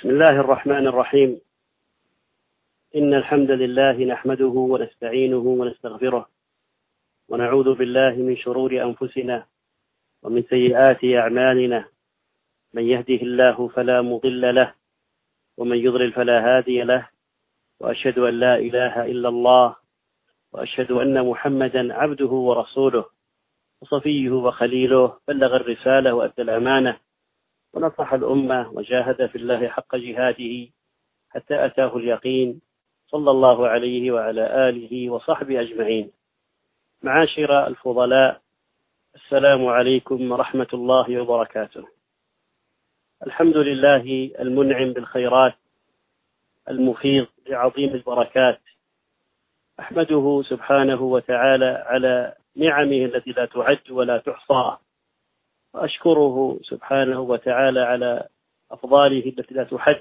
بسم الله الرحمن الرحيم. إن الحمد لله نحمده ونستعينه ونستغفره ونعوذ بالله من شرور أنفسنا ومن سيئات أعمالنا، من يهده الله فلا مضل له ومن يضلل فلا هادي له، وأشهد أن لا إله إلا الله، وأشهد أن محمدا عبده ورسوله وصفيه وخليله، بلغ الرسالة وأدى الأمانة ونصح الأمة وجاهد في الله حق جهاده حتى أتاه اليقين، صلى الله عليه وعلى آله وصحبه أجمعين. معاشر الفضلاء، السلام عليكم ورحمة الله وبركاته. الحمد لله المنعم بالخيرات المفيض بعظيم البركات، أحمده سبحانه وتعالى على نعمه التي لا تعد ولا تحصى، وأشكره سبحانه وتعالى على أفضاله التي لا تحد،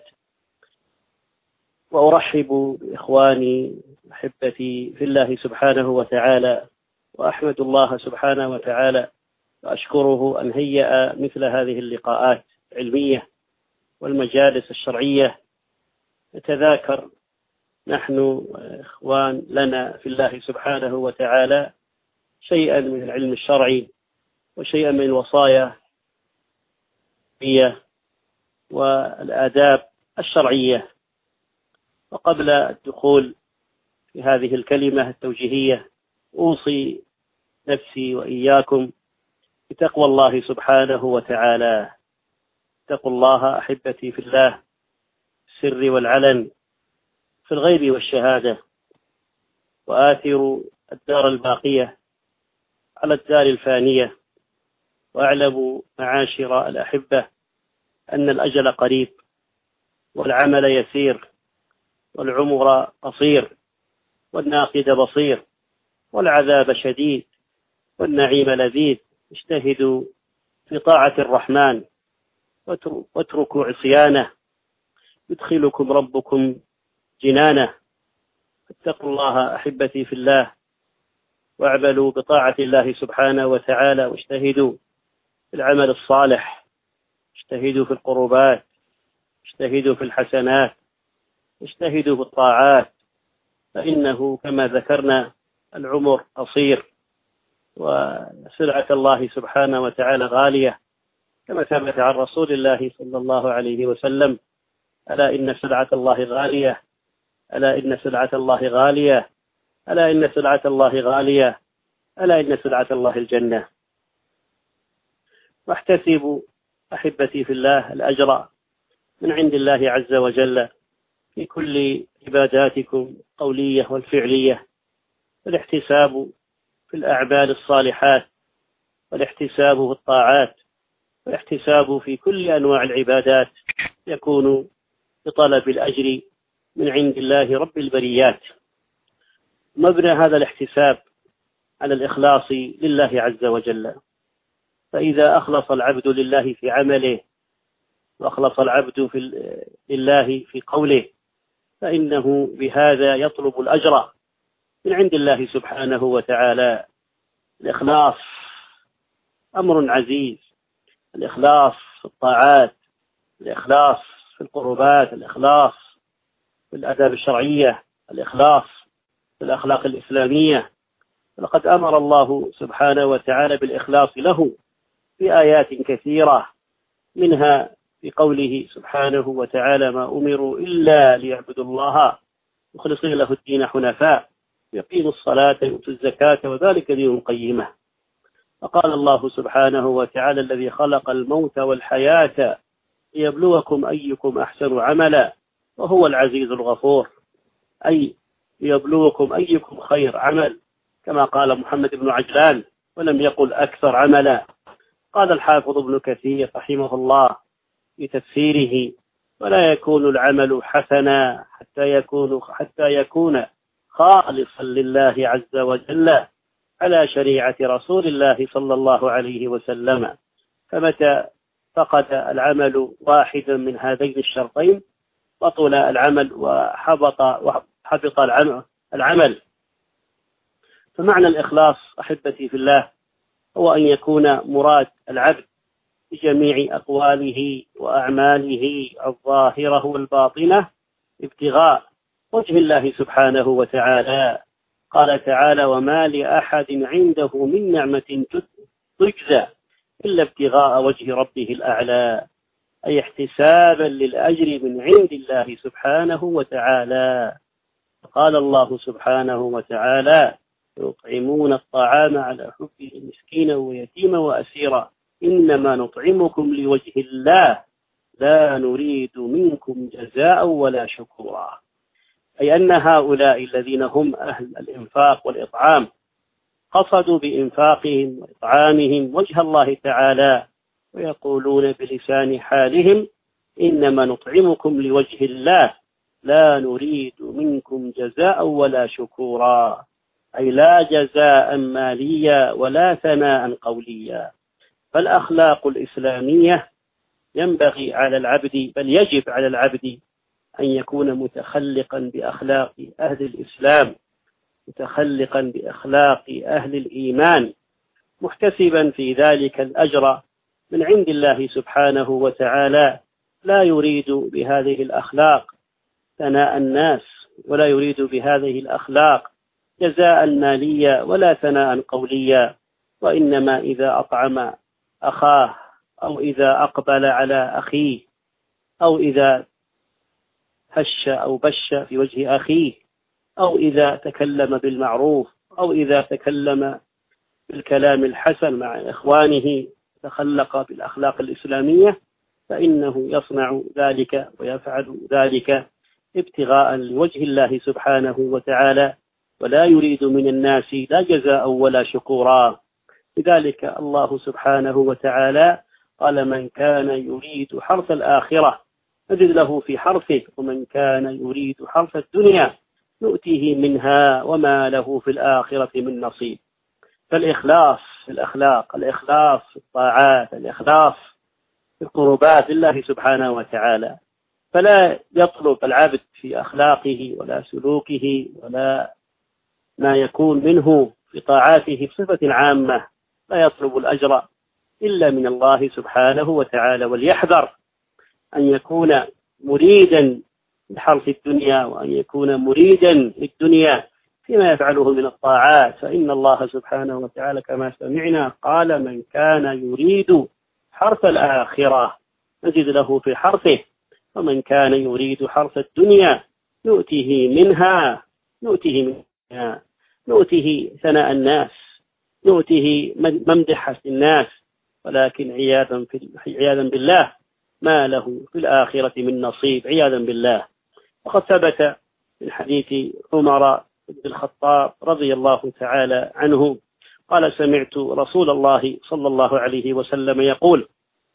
وأرحب بإخواني أحبتي في الله سبحانه وتعالى، وأحمد الله سبحانه وتعالى وأشكره أن هيأ مثل هذه اللقاءات العلمية والمجالس الشرعية نتذاكر نحن إخوان لنا في الله سبحانه وتعالى شيئا من العلم الشرعي وشيئا من الوصايا والآداب الشرعية. وقبل الدخول في هذه الكلمة التوجيهية أوصي نفسي وإياكم بتقوى الله سبحانه وتعالى. اتقوا الله أحبتي في الله، السر والعلن، في الغيب والشهادة، وآثروا الدار الباقية على الدار الفانية، واعلموا معاشر الأحبة أن الأجل قريب، والعمل يسير، والعمر قصير، والناقد بصير، والعذاب شديد، والنعيم لذيذ. اجتهدوا في طاعة الرحمن واتركوا عصيانه، يدخلكم ربكم جنانه. اتقوا الله أحبتي في الله، واعملوا بطاعة الله سبحانه وتعالى، واجتهدوا في العمل الصالح، اجتهدوا في القربات، اجتهدوا في الحسنات، اجتهدوا في الطاعات، فإنه كما ذكرنا العمر قصير، وسلعة الله سبحانه وتعالى غالية، كما ثبت عن رسول الله صلى الله عليه وسلم: ألا إن سلعة الله غالية، ألا إن سلعة الله غالية، ألا إن سلعة الله غالية، ألا إن سلعة الله الجنة. واحتسبوا أحبتي في الله الأجر من عند الله عز وجل في كل عباداتكم القولية والفعلية، والاحتساب في الأعمال الصالحات، والاحتساب في الطاعات، والاحتساب في كل أنواع العبادات يكون بطلب الأجر من عند الله رب البريات. مبنى هذا الاحتساب على الإخلاص لله عز وجل، فإذا أخلص العبد لله في عمله، وأخلص العبد لله في قوله، فإنه بهذا يطلب الأجر من عند الله سبحانه وتعالى. الإخلاص أمر عزيز، الإخلاص في الطاعات، الإخلاص في القربات، الإخلاص في الآداب الشرعية، الإخلاص في الأخلاق الإسلامية. لقد أمر الله سبحانه وتعالى بالإخلاص له في آيات كثيرة، منها في قوله سبحانه وتعالى: ما أمروا إلا ليعبدوا الله مخلصين له الدين حنفاء يقيموا الصلاة ويؤتوا الزكاة وذلك دين قيمة. وقال الله سبحانه وتعالى: الذي خلق الموت والحياة ليبلوكم أيكم أحسن عملا وهو العزيز الغفور، أي ليبلوكم أيكم خير عمل، كما قال محمد بن عجلان، ولم يقل أكثر عملا. قال الحافظ ابن كثير رحمه الله في تفسيره: ولا يكون العمل حسنا حتى يكون خالصا لله عز وجل على شريعة رسول الله صلى الله عليه وسلم. فمتى فقد العمل واحدا من هذين الشرطين بطل العمل وحبط العمل. فمعنى الإخلاص أحبتي في الله هو أن يكون مراد العبد بجميع أقواله وأعماله الظاهرة والباطنة ابتغاء وجه الله سبحانه وتعالى. قال تعالى: وما لأحد عنده من نعمة تجزى إلا ابتغاء وجه ربه الأعلى، أي احتسابا للأجر من عند الله سبحانه وتعالى. قال الله سبحانه وتعالى: يطعمون الطعام على حبه مسكينا ويتيما وأسيرا إنما نطعمكم لوجه الله لا نريد منكم جزاء ولا شكورا، أي أن هؤلاء الذين هم أهل الإنفاق والإطعام قصدوا بإنفاقهم وإطعامهم وجه الله تعالى، ويقولون بلسان حالهم: إنما نطعمكم لوجه الله لا نريد منكم جزاء ولا شكورا، أي لا جزاء ماليا ولا ثناء قوليا. فالأخلاق الإسلامية ينبغي على العبد، بل يجب على العبد أن يكون متخلقا بأخلاق أهل الإسلام، متخلقا بأخلاق أهل الإيمان، محتسبا في ذلك الأجر من عند الله سبحانه وتعالى، لا يريد بهذه الأخلاق ثناء الناس، ولا يريد بهذه الأخلاق جزاء ماليا ولا ثناء قوليا، وإنما إذا أطعم أخاه أو إذا أقبل على أخيه أو إذا هش أو بش في وجه أخيه أو إذا تكلم بالمعروف أو إذا تكلم بالكلام الحسن مع إخوانه، تخلق بالأخلاق الإسلامية، فإنه يصنع ذلك ويفعل ذلك ابتغاء لوجه الله سبحانه وتعالى، ولا يريد من الناس لا جزاء ولا شكورا. لذلك الله سبحانه وتعالى قال: من كان يريد حرث الآخرة نزد له في حرثه، ومن كان يريد حرث الدنيا نؤتيه منها وما له في الآخرة من نصيب. فالإخلاص في الأخلاق، الإخلاص في الطاعات، الإخلاص في القربات لله سبحانه وتعالى، فلا يطلب العبد في أخلاقه ولا سلوكه ولا ما يكون منه في طاعاته بصفة عامة، لا يطلب الأجر إلا من الله سبحانه وتعالى، وليحذر أن يكون مريدا لحرث الدنيا وأن يكون مريدا للدنيا فيما يفعله من الطاعات، فإن الله سبحانه وتعالى كما سمعنا قال: من كان يريد حرث الآخرة نجد له في حرثه، ومن كان يريد حرث الدنيا نؤته منها نؤته ثناء الناس، نؤته ممدحة الناس، ولكن عياذا بالله ما له في الآخرة من نصيب، عياذا بالله. وقد ثبت من حديث عمر بن الخطاب رضي الله تعالى عنه قال: سمعت رسول الله صلى الله عليه وسلم يقول: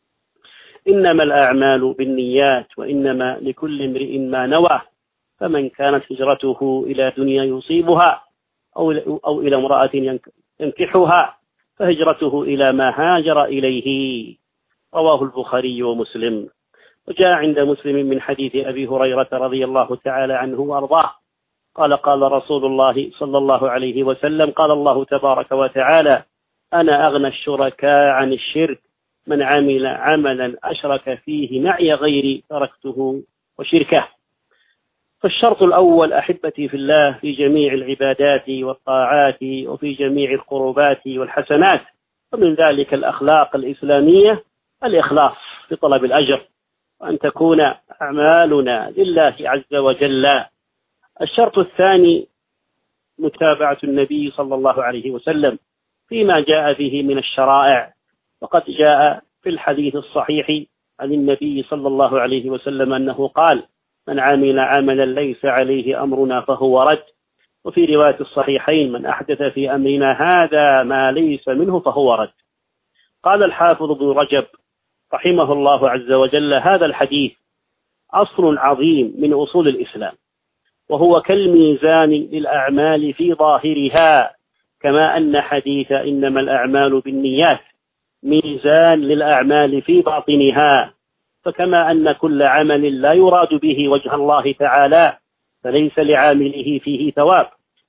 إنما الأعمال بالنيات وإنما لكل امرئ ما نوى، فمن كانت هجرته إلى دنيا يصيبها أو إلى امرأة ينكحها فهجرته إلى ما هاجر إليه. رواه البخاري ومسلم. وجاء عند مسلم من حديث أبي هريرة رضي الله تعالى عنه وأرضاه قال: قال رسول الله صلى الله عليه وسلم: قال الله تبارك وتعالى: أنا أغنى الشركاء عن الشرك، من عمل عملا أشرك فيه معي غيري تركته وشركه. فالشرط الأول أحبتي في الله في جميع العبادات والطاعات وفي جميع القربات والحسنات، ومن ذلك الأخلاق الإسلامية الإخلاص في طلب الأجر، وأن تكون أعمالنا لله عز وجل. الشرط الثاني متابعة النبي صلى الله عليه وسلم فيما جاء به من الشرائع، وقد جاء في الحديث الصحيح عن النبي صلى الله عليه وسلم أنه قال: من عمل عملا ليس عليه أمرنا فهو رد. وفي رواية الصحيحين: من أحدث في أمرنا هذا ما ليس منه فهو رد. قال الحافظ ابن رجب رحمه الله عز وجل: هذا الحديث أصل عظيم من أصول الإسلام، وهو كالميزان للأعمال في ظاهرها، كما أن حديث إنما الأعمال بالنيات ميزان للأعمال في باطنها. فكما أن كل عمل لا يراد به وجه الله تعالى فليس لعامله فيه ثواب،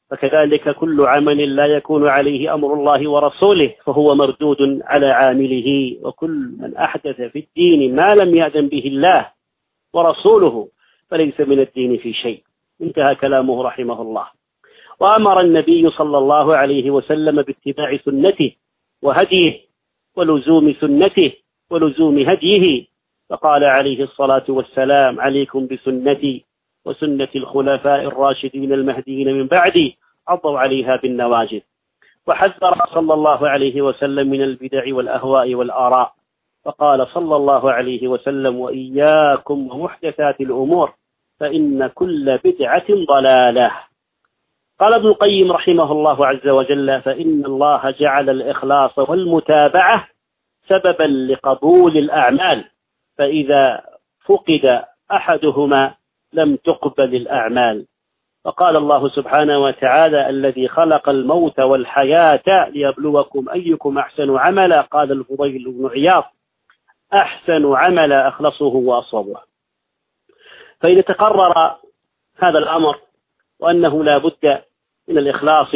فكذلك كل عمل لا يكون عليه أمر الله ورسوله فهو مردود على عامله، وكل من أحدث في الدين ما لم يأذن به الله ورسوله فليس من الدين في شيء. انتهى كلامه رحمه الله. وأمر النبي صلى الله عليه وسلم باتباع سنته وهديه ولزوم سنته ولزوم هديه، فقال عليه الصلاة والسلام: عليكم بسنتي وسنة الخلفاء الراشدين المهديين من بعدي، عضوا عليها بالنواجذ. وحذر صلى الله عليه وسلم من البدع والأهواء والآراء، فقال صلى الله عليه وسلم: وإياكم ومحدثات الأمور فإن كل بدعة ضلالة. قال ابن القيم رحمه الله عز وجل: فإن الله جعل الإخلاص والمتابعة سببا لقبول الأعمال، فإذا فقد أحدهما لم تقبل الأعمال. فقال الله سبحانه وتعالى: الذي خلق الموت والحياة ليبلوكم أيكم أحسن عملا. قال الفضيل بن عياض: أحسن عملا أخلصه وأصوبه. فإذا تقرر هذا الأمر وأنه لا بد من الإخلاص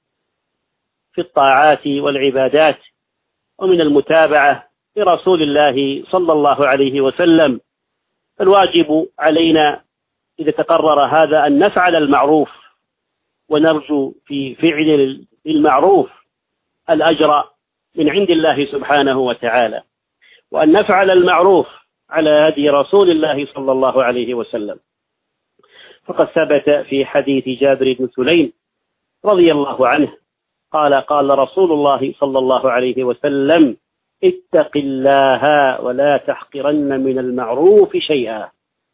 في الطاعات والعبادات ومن المتابعة لرسول الله صلى الله عليه وسلم، فالواجب علينا إذا تقرر هذا أن نفعل المعروف ونرجو في فعل المعروف الأجر من عند الله سبحانه وتعالى، وأن نفعل المعروف على هدي رسول الله صلى الله عليه وسلم. فقد ثبت في حديث جابر بن سليم رضي الله عنه قال: قال رسول الله صلى الله عليه وسلم: اتق الله ولا تحقرن من المعروف شيئا،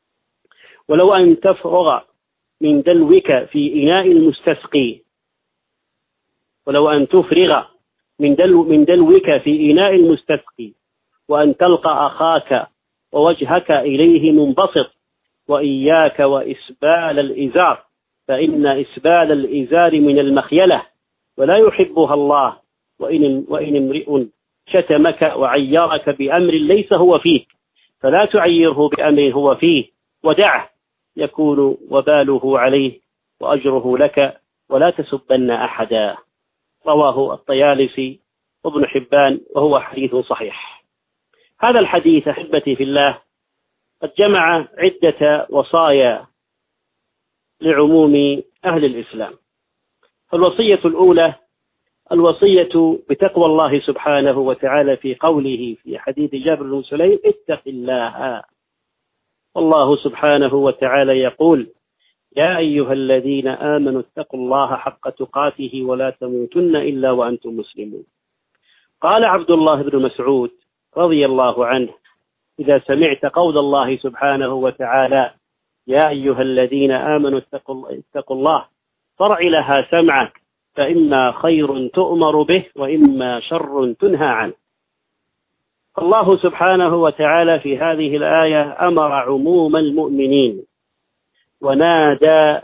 ولو أن تفرغ من دلوك في إناء المستسقي، ولو أن تفرغ من دلوك في إناء المستسقي وأن تلقى أخاك ووجهك إليه منبسط، وإياك وإسبال الإزار، فإن إسبال الإزار من المخيلة ولا يحبها الله، وإن امرئ شتمك وعيرك بأمر ليس هو فيك فلا تعيره بأمر هو فيه، ودعه يكون وباله عليه وأجره لك، ولا تسبن أحدا. رواه الطيالسي وابن حبان، وهو حديث صحيح. هذا الحديث أحبتي في الله قد جمع عدة وصايا لعموم أهل الإسلام. الوصية الأولى الوصية بتقوى الله سبحانه وتعالى في قوله في حديث جابر بن سليم: اتق الله. والله سبحانه وتعالى يقول: يا أيها الذين آمنوا اتقوا الله حق تقاته ولا تموتن إلا وأنتم مسلمون. قال عبد الله بن مسعود رضي الله عنه: إذا سمعت قول الله سبحانه وتعالى: يا أيها الذين آمنوا اتقوا الله، فرع لها سمعك، فإما خير تؤمر به وإما شر تنهى عنه. الله سبحانه وتعالى في هذه الآية أمر عموم المؤمنين ونادى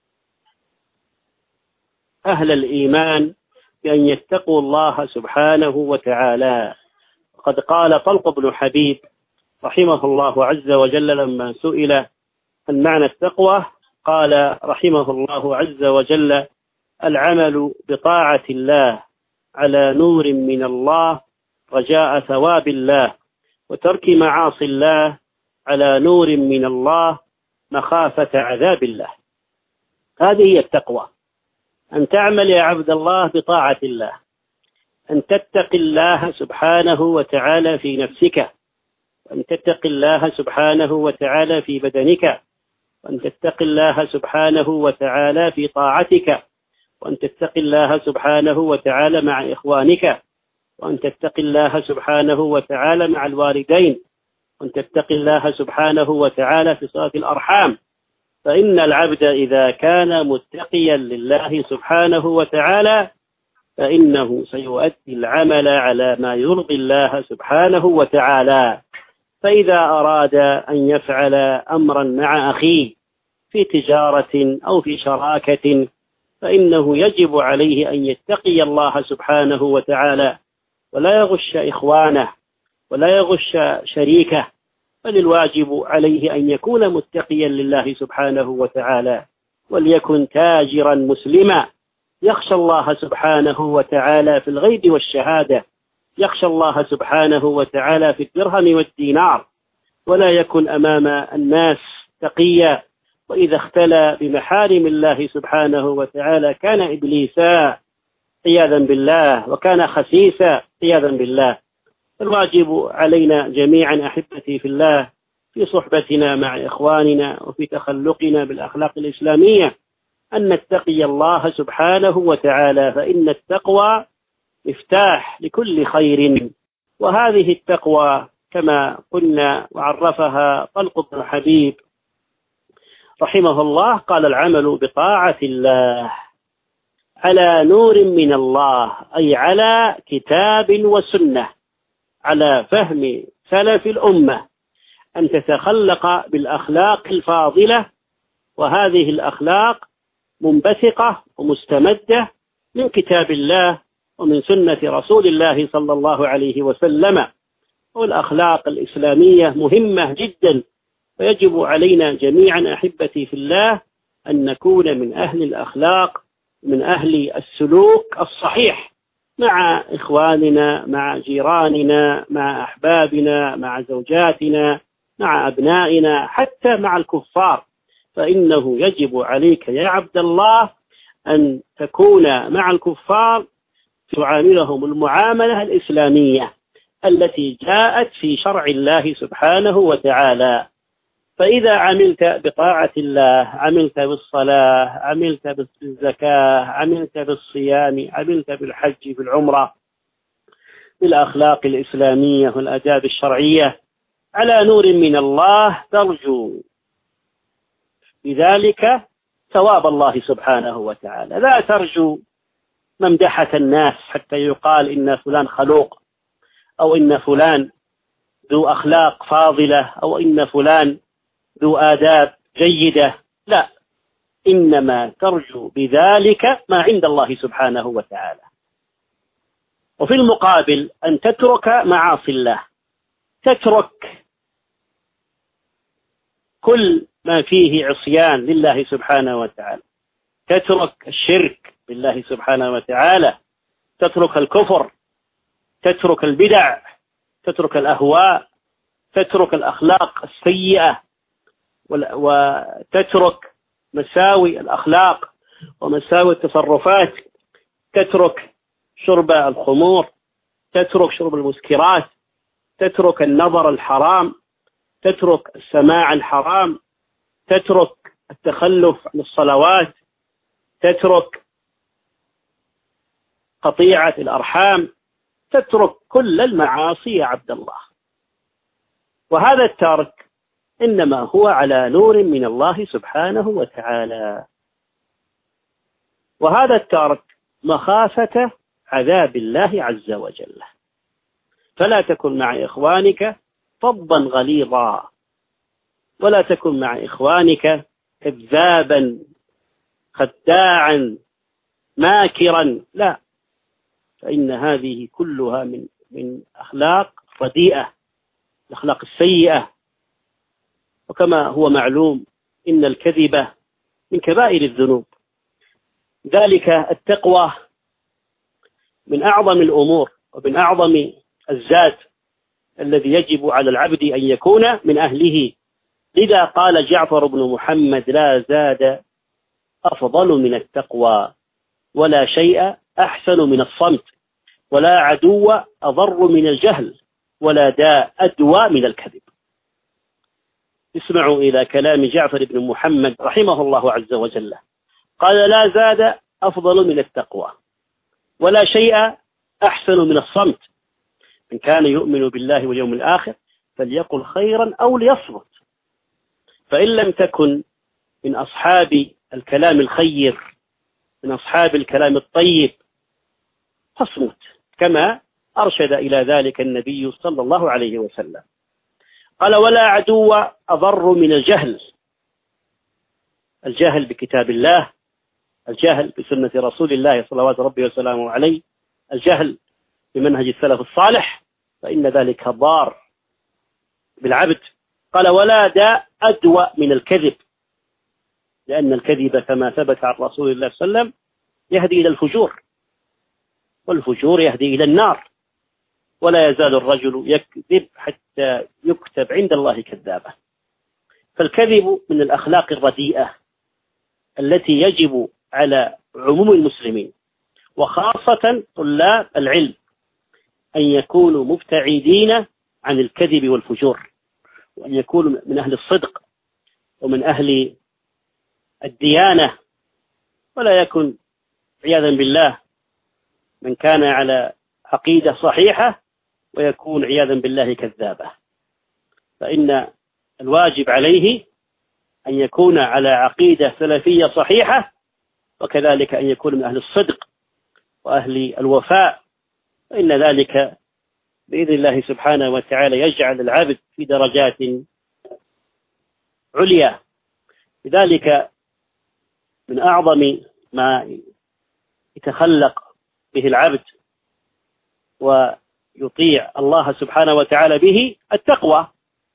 أهل الإيمان بأن يتقوا الله سبحانه وتعالى. قد قال طلق بن حبيب رحمه الله عز وجل لما سئل عن معنى التقوى، قال رحمه الله عز وجل: العمل بطاعة الله على نور من الله رجاء ثواب الله، وترك معاصي الله على نور من الله مخافة عذاب الله. هذه هي التقوى، أن تعمل يا عبد الله بطاعة الله، أن تتقي الله سبحانه وتعالى في نفسك، وأن تتقي الله سبحانه وتعالى في بدنك، وأن تتقي الله سبحانه وتعالى في طاعتك، وأن تتقي الله سبحانه وتعالى مع إخوانك، وأن تتقي الله سبحانه وتعالى مع الوالدين، وأن تتقي الله سبحانه وتعالى في صلة الأرحام. فإن العبد إذا كان متقيا لله سبحانه وتعالى فإنه سيؤدي العمل على ما يرضي الله سبحانه وتعالى. فإذا أراد أن يفعل أمرا مع أخيه في تجارة أو في شراكة فإنه يجب عليه أن يتقي الله سبحانه وتعالى، ولا يغش إخوانه ولا يغش شريكه، بل الواجب عليه أن يكون متقيا لله سبحانه وتعالى، وليكن تاجرا مسلما يخشى الله سبحانه وتعالى في الغيب والشهادة، يخشى الله سبحانه وتعالى في الدرهم والدينار، ولا يكن أمام الناس تقيا، وإذا اختلى بمحارم الله سبحانه وتعالى كان إبليسا عياذا بالله، وكان خسيسا عياذا بالله. الواجب علينا جميعا أحبتي في الله في صحبتنا مع إخواننا وفي تخلقنا بالأخلاق الإسلامية أن نتقي الله سبحانه وتعالى، فإن التقوى مفتاح لكل خير. وهذه التقوى كما قلنا وعرفها طلق بن حبيب رحمه الله قال: العمل بطاعة الله على نور من الله، أي على كتاب وسنة، على فهم سلف الأمة، أن تتخلق بالأخلاق الفاضلة، وهذه الأخلاق منبثقة ومستمدة من كتاب الله ومن سنة رسول الله صلى الله عليه وسلم. والأخلاق الإسلامية مهمة جدا، ويجب علينا جميعا أحبتي في الله أن نكون من أهل الأخلاق، من أهل السلوك الصحيح مع إخواننا، مع جيراننا، مع أحبابنا، مع زوجاتنا، مع أبنائنا، حتى مع الكفار. فإنه يجب عليك يا عبد الله أن تكون مع الكفار تعاملهم المعاملة الإسلامية التي جاءت في شرع الله سبحانه وتعالى. فإذا عملت بطاعة الله، عملت بالصلاة، عملت بالزكاة، عملت بالصيام، عملت بالحج، بالعمرة، بالأخلاق الإسلامية والآداب الشرعية على نور من الله، ترجو بذلك ثواب الله سبحانه وتعالى. لا ترجو ممدحة الناس حتى يقال إن فلان خلوق، أو إن فلان ذو أخلاق فاضلة، أو إن فلان ذو آداب جيدة. لا، إنما ترجو بذلك ما عند الله سبحانه وتعالى. وفي المقابل أن تترك معاصي الله، تترك كل ما فيه عصيان لله سبحانه وتعالى، تترك الشرك بالله سبحانه وتعالى، تترك الكفر، تترك البدع، تترك الأهواء، تترك الأخلاق السيئة، وتترك مساوي الأخلاق ومساوي التصرفات، تترك شرب الخمور، تترك شرب المسكرات، تترك النظر الحرام، تترك السماع الحرام، تترك التخلف عن الصلوات، تترك قطيعة الأرحام، تترك كل المعاصي يا عبد الله. وهذا الترك إنما هو على نور من الله سبحانه وتعالى، وهذا الترك مخافة عذاب الله عز وجل. فلا تكن مع إخوانك فظا غليظا، ولا تكن مع إخوانك كذابا خداعا ماكرا، لا، فإن هذه كلها من أخلاق رديئة، الأخلاق السيئة. وكما هو معلوم إن الكذب من كبائر الذنوب، ذلك التقوى من أعظم الأمور ومن أعظم الزاد الذي يجب على العبد أن يكون من أهله. لذا قال جعفر بن محمد: لا زاد أفضل من التقوى، ولا شيء أحسن من الصمت، ولا عدو أضر من الجهل، ولا داء أدوى من الكذب. اسمعوا إلى كلام جعفر بن محمد رحمه الله عز وجل، قال: لا زاد أفضل من التقوى، ولا شيء أحسن من الصمت، إن كان يؤمن بالله واليوم الآخر فليقل خيرا أو ليصمت، فإن لم تكن من أصحاب الكلام الخير، من أصحاب الكلام الطيب، فاصمت، كما أرشد إلى ذلك النبي صلى الله عليه وسلم. قال: ولا عدو أضر من الجهل، الجهل بكتاب الله، الجهل بسنة رسول الله صلوات ربي وسلامه عليه، الجهل بمنهج السلف الصالح، فإن ذلك ضار بالعبد. قال: ولا داء أدوى من الكذب، لأن الكذب كما ثبت عن رسول الله صلى الله عليه وسلم يهدي إلى الفجور، والفجور يهدي إلى النار، ولا يزال الرجل يكذب حتى يكتب عند الله كذابا. فالكذب من الأخلاق الرديئة التي يجب على عموم المسلمين وخاصة طلاب العلم أن يكونوا مبتعدين عن الكذب والفجور، وأن يكونوا من أهل الصدق ومن أهل الديانة، ولا يكن عياذا بالله من كان على عقيدة صحيحة ويكون عياذا بالله كذابا. فإن الواجب عليه أن يكون على عقيدة سلفية صحيحة، وكذلك أن يكون من أهل الصدق وأهل الوفاء، فإن ذلك بإذن الله سبحانه وتعالى يجعل العبد في درجات عليا. لذلك من أعظم ما يتخلق به العبد ويطيع الله سبحانه وتعالى به التقوى،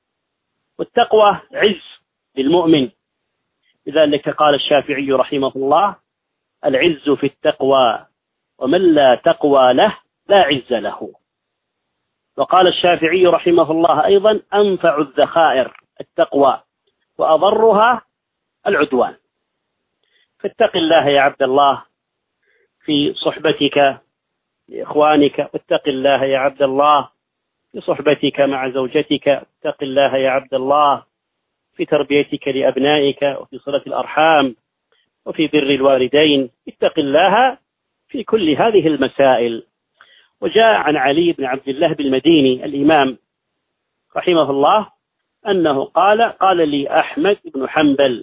والتقوى عز للمؤمن. لذلك قال الشافعي رحمه الله: العز في التقوى، ومن لا تقوى له لا عز له. وقال الشافعي رحمه الله أيضا: أنفع الذخائر التقوى، وأضرها العدوان. فاتق الله يا عبد الله في صحبتك لإخوانك، واتق الله يا عبد الله في صحبتك مع زوجتك، اتق الله يا عبد الله في تربيتك لأبنائك، وفي صلة الأرحام، وفي بر الوالدين. اتق الله في كل هذه المسائل. وجاء عن علي بن عبد الله بالمديني الإمام رحمه الله أنه قال لي أحمد بن حنبل: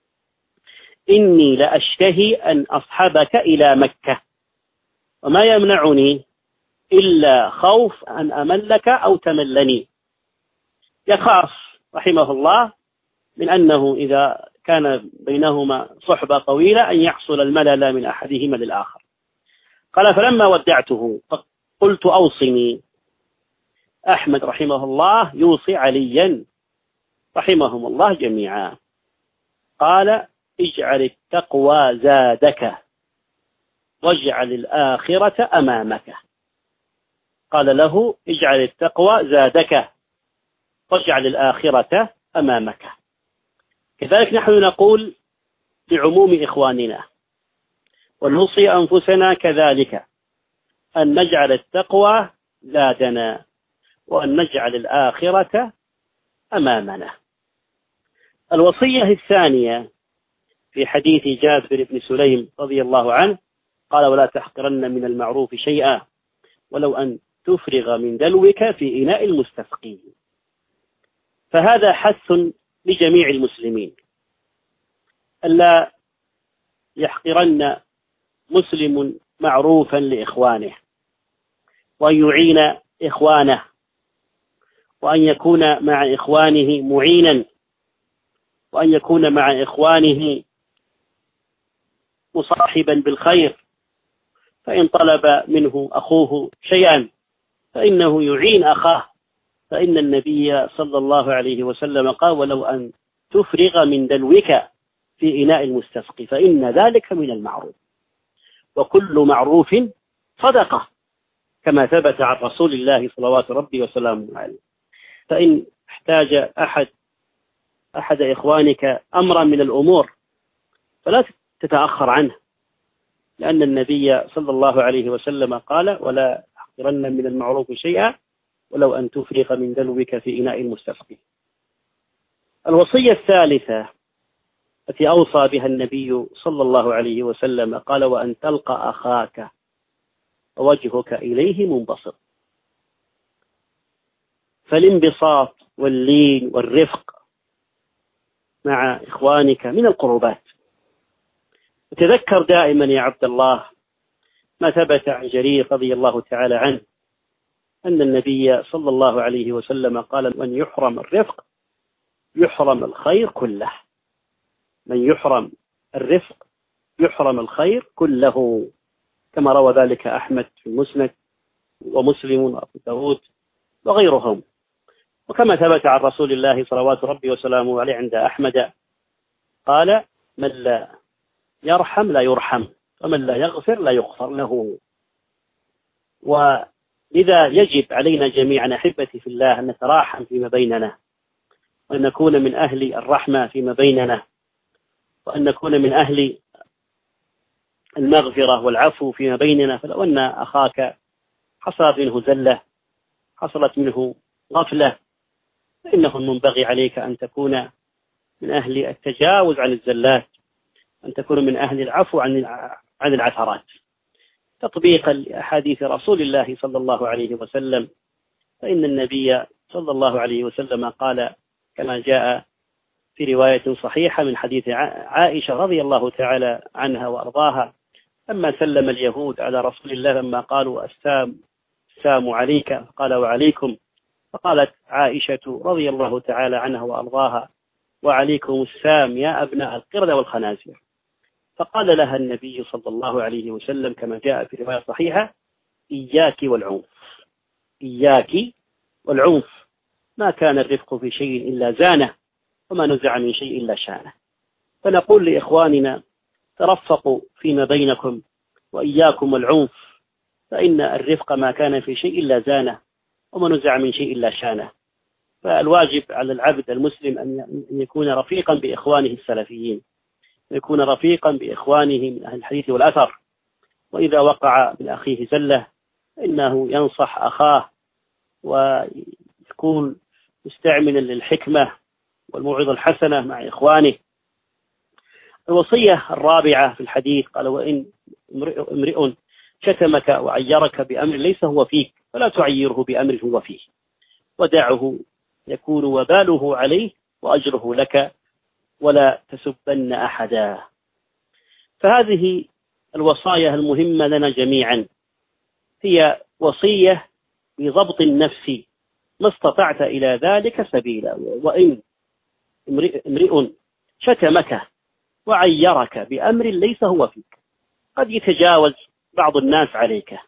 إني لأشتهي أن أصحبك إلى مكة، وما يمنعني إلا خوف أن أملك أو تملني. يخاف رحمه الله من أنه إذا كان بينهما صحبة طويلة أن يحصل الملل من أحدهما للآخر. قال: فلما ودعته قلت: أوصني. أحمد رحمه الله يوصي عليا رحمهم الله جميعا. قال: اجعل التقوى زادك، واجعل الآخرة أمامك. قال له: اجعل التقوى زادك، واجعل الآخرة أمامك. كذلك نحن نقول لعموم إخواننا ونوصي أنفسنا كذلك أن نجعل التقوى زادنا، وأن نجعل الآخرة أمامنا. الوصية الثانية في حديث جابر بن سليم رضي الله عنه قال: ولا تحقرن من المعروف شيئا ولو أن تفرغ من دلوك في إناء المستسقي. فهذا حث لجميع المسلمين ألا يحقرن مسلم معروفا لإخوانه، وأن يعين إخوانه، وأن يكون مع إخوانه معينا، وأن يكون مع إخوانه مصاحبا بالخير. فإن طلب منه أخوه شيئا فإنه يعين أخاه، فإن النبي صلى الله عليه وسلم قال: ولو أن تفرغ من دلوك في إناء المستسقي، فإن ذلك من المعروف، وكل معروف صدقة، كما ثبت عن رسول الله صلوات ربي وسلامه عليه. فإن احتاج أحد إخوانك أمرا من الأمور فلا تتأخر عنه، لأن النبي صلى الله عليه وسلم قال: ولا تحقرن من المعروف شيئا ولو أن تفرغ من دلوك في إناء المستسقي. الوصية الثالثة التي أوصى بها النبي صلى الله عليه وسلم قال: وأن تلقى أخاك ووجهك إليه منبسط. فالانبساط واللين والرفق مع إخوانك من القربات. وتذكر دائما يا عبد الله ما ثبت عن جرير رضي الله تعالى عنه أن النبي صلى الله عليه وسلم قال: من يحرم الرفق يحرم الخير كله. من يحرم الرفق يحرم الخير كله، كما روى ذلك أحمد في المسند ومسلم وأبو داود وغيرهم. وكما ثبت عن رسول الله صلوات ربي وسلامه عليه عند أحمد قال: من لا يرحم لا يرحم. ومن لا يغفر لا يغفر له. ولذا يجب علينا جميعا أحبتي في الله أن نتراحم فيما بيننا، وأن نكون من أهل الرحمة فيما بيننا، وأن نكون من أهل المغفرة والعفو فيما بيننا. فلو أن أخاك حصلت منه زلة، حصلت منه غفلة، فإنه ينبغي عليك أن تكون من أهل التجاوز عن الزلات، أن تكون من أهل العفو عن العثرات، تطبيقا لأحاديث رسول الله صلى الله عليه وسلم. فإن النبي صلى الله عليه وسلم قال كما جاء في رواية صحيحة من حديث عائشة رضي الله تعالى عنها وأرضاها، لما سلم اليهود على رسول الله لما قالوا السلام عليك قال وعليكم، فقالت عائشة رضي الله تعالى عنها وأرضاها وعليكم السلام يا أبناء القردة والخنازير. فقال لها النبي صلى الله عليه وسلم كما جاء في رواية صحيحة إياك والعنف، إياك والعنف، ما كان الرفق في شيء إلا زانه، وما نزع من شيء إلا شانه. فنقول لإخواننا ترفقوا فيما بينكم وإياكم والعنف، فإن الرفق ما كان في شيء إلا زانه، وما نزع من شيء إلا شانه. فالواجب على العبد المسلم أن يكون رفيقا بإخوانه السلفيين، يكون رفيقا بإخوانه من أهل الحديث والأثر، وإذا وقع من أخيه زلة إنه ينصح أخاه ويكون مستعملا للحكمة والموعظة الحسنة مع إخوانه. الوصية الرابعة في الحديث قال وإن امرئ شتمك وعيرك بأمر ليس هو فيك فلا تعيره بأمر هو فيه، ودعه يكون وباله عليه وأجره لك، ولا تسبن أحدا. فهذه الوصايا المهمة لنا جميعا هي وصية بضبط النفس ما استطعت إلى ذلك سبيلا. وإن امرئ شتمك وعيرك بأمر ليس هو فيك، قد يتجاوز بعض الناس عليك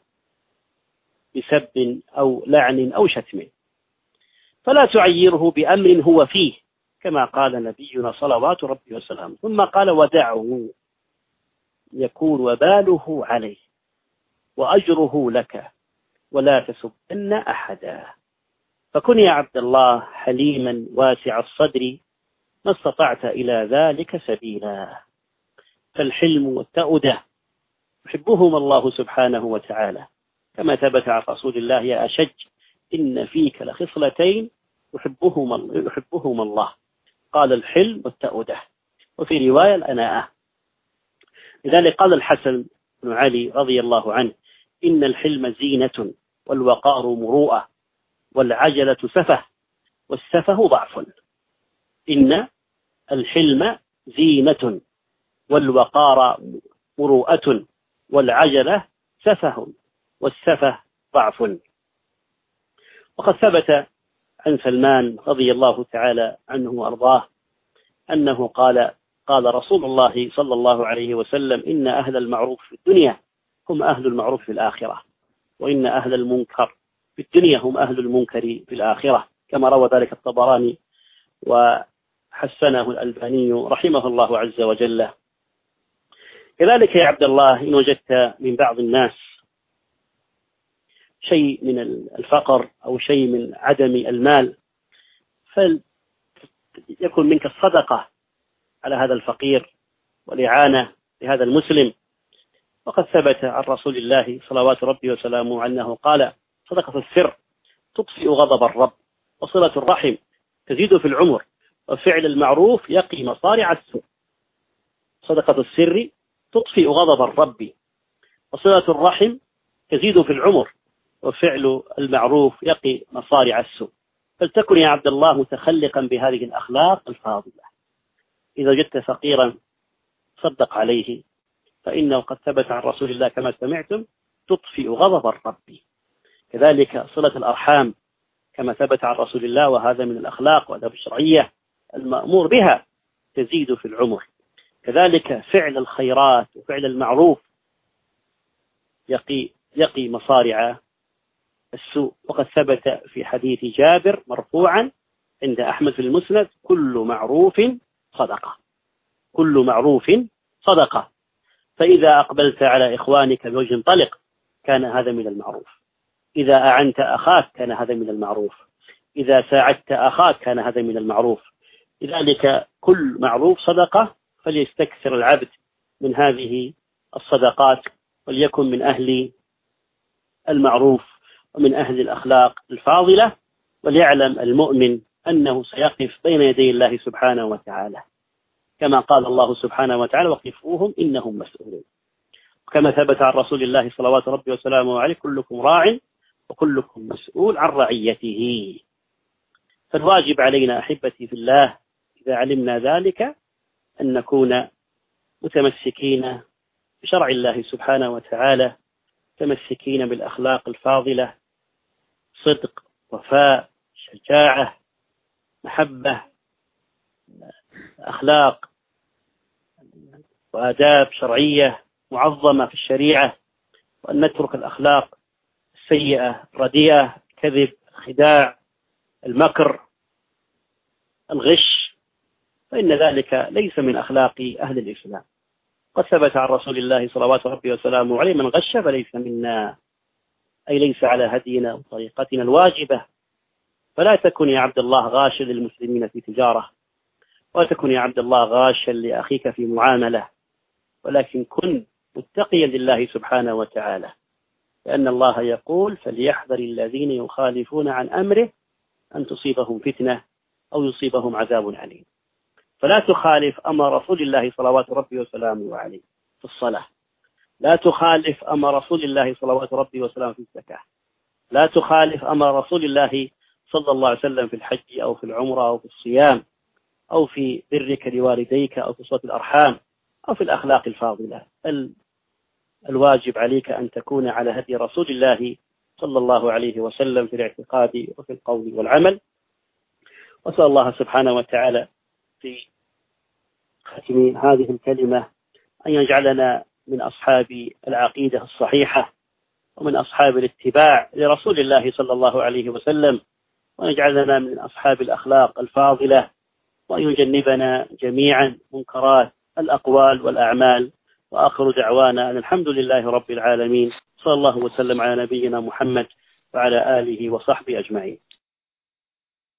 بسب أو لعن أو شتم، فلا تعيره بأمر هو فيه كما قال نبينا صلوات ربي وسلامه. ثم قال ودعه يكون وباله عليه وأجره لك، ولا تسبن أحدا. فكن يا عبد الله حليما واسع الصدر ما استطعت إلى ذلك سبيلا. فالحلم والتأودة يحبهما الله سبحانه وتعالى، كما ثبت عن رسول الله يا أشج إن فيك لخصلتين يحبهما الله، قال الحلم والتأودة، وفي رواية الأناءة. لذلك قال الحسن بن علي رضي الله عنه إن الحلم زينة والوقار مروءة والعجلة سفه والسفه ضعف. إن الحلم زينة والوقار مروءة والعجلة سفه والسفه ضعف. وقد ثبت عن سلمان رضي الله تعالى عنه وأرضاه أنه قال رسول الله صلى الله عليه وسلم إن أهل المعروف في الدنيا هم أهل المعروف في الآخرة، وإن أهل المنكر في الدنيا هم أهل المنكر في الآخرة، كما روى ذلك الطبراني وحسنه الألباني رحمه الله عز وجل. كذلك يا عبد الله إن وجدت من بعض الناس شيء من الفقر أو شيء من عدم المال، فليكن منك الصدقة على هذا الفقير والإعانة لهذا المسلم. وقد ثبت عن رسول الله صلوات ربي وسلامه أنه قال صدقة السر تطفئ غضب الرب، وصلة الرحم تزيد في العمر، وفعل المعروف يقي مصارع السوء. صدقة السر تطفئ غضب الرب، وصلة الرحم تزيد في العمر، وفعل المعروف يقي مصارع السوء. فلتكن يا عبد الله متخلقا بهذه الأخلاق الفاضلة. إذا وجدت فقيرا صدق عليه، فإنه قد ثبت عن رسول الله كما سمعتم تطفئ غضب الرب. كذلك صلة الأرحام كما ثبت عن رسول الله، وهذا من الأخلاق والآداب الشرعية المأمور بها، تزيد في العمر. كذلك فعل الخيرات وفعل المعروف يقي مصارع السوء. وقد ثبت في حديث جابر مرفوعا عند أحمد في المسند كل معروف صدقة، كل معروف صدقة. فإذا أقبلت على إخوانك بوجه طلق كان هذا من المعروف، إذا أعنت أخاك كان هذا من المعروف، إذا ساعدت أخاك كان هذا من المعروف. لذلك كل معروف صدقة، فليستكثر العبد من هذه الصدقات، وليكن من أهل المعروف ومن أهل الأخلاق الفاضلة، وليعلم المؤمن أنه سيقف بين يدي الله سبحانه وتعالى، كما قال الله سبحانه وتعالى: وقفوهم إنهم مسؤولون. كما ثبت عن رسول الله صلوات ربي وسلامه عليه: كلكم راع وكلكم مسؤول عن رعيته. فالواجب علينا أحبتي في الله إذا علمنا ذلك أن نكون متمسكين بشرع الله سبحانه وتعالى، متمسكين بالأخلاق الفاضلة، صدق، وفاء، شجاعة، محبة، أخلاق وآداب شرعية معظمة في الشريعة، وأن نترك الأخلاق السيئة الرديئة، الكذب، الخداع، المكر، الغش، فإن ذلك ليس من أخلاق أهل الإسلام. قد ثبت عن رسول الله صلوات ربي وسلامه عليه: من غش فليس منا، أي ليس على هدينا وطريقتنا الواجبة. فلا تكن يا عبد الله غاشا للمسلمين في تجارة، ولا تكن يا عبد الله غاشا لأخيك في معاملة، ولكن كن متقيا لله سبحانه وتعالى، لأن الله يقول: فليحذر الذين يخالفون عن أمره أن تصيبهم فتنة أو يصيبهم عذاب أليم. فلا تخالف أمر رسول الله صلوات ربي وسلامه عليه في الصلاة، لا تخالف أمر رسول الله صلوات ربي وسلامه في الزكاة، لا تخالف أمر رسول الله صلى الله عليه وسلم في الحج أو في العمرة أو في الصيام أو في برك لوالديك أو في صلة الأرحام أو في الأخلاق الفاضلة. الواجب عليك أن تكون على هدي رسول الله صلى الله عليه وسلم في الاعتقاد وفي القول والعمل. وأسأل الله سبحانه وتعالى في ختم هذه الكلمة أن يجعلنا من أصحاب العقيدة الصحيحة، ومن أصحاب الاتباع لرسول الله صلى الله عليه وسلم، وأن يجعلنا من أصحاب الأخلاق الفاضلة، وأن يجنبنا جميعا منكرات الأقوال والأعمال. وآخر دعوانا أن الحمد لله رب العالمين، صلى الله وسلم على نبينا محمد وعلى آله وصحبه أجمعين.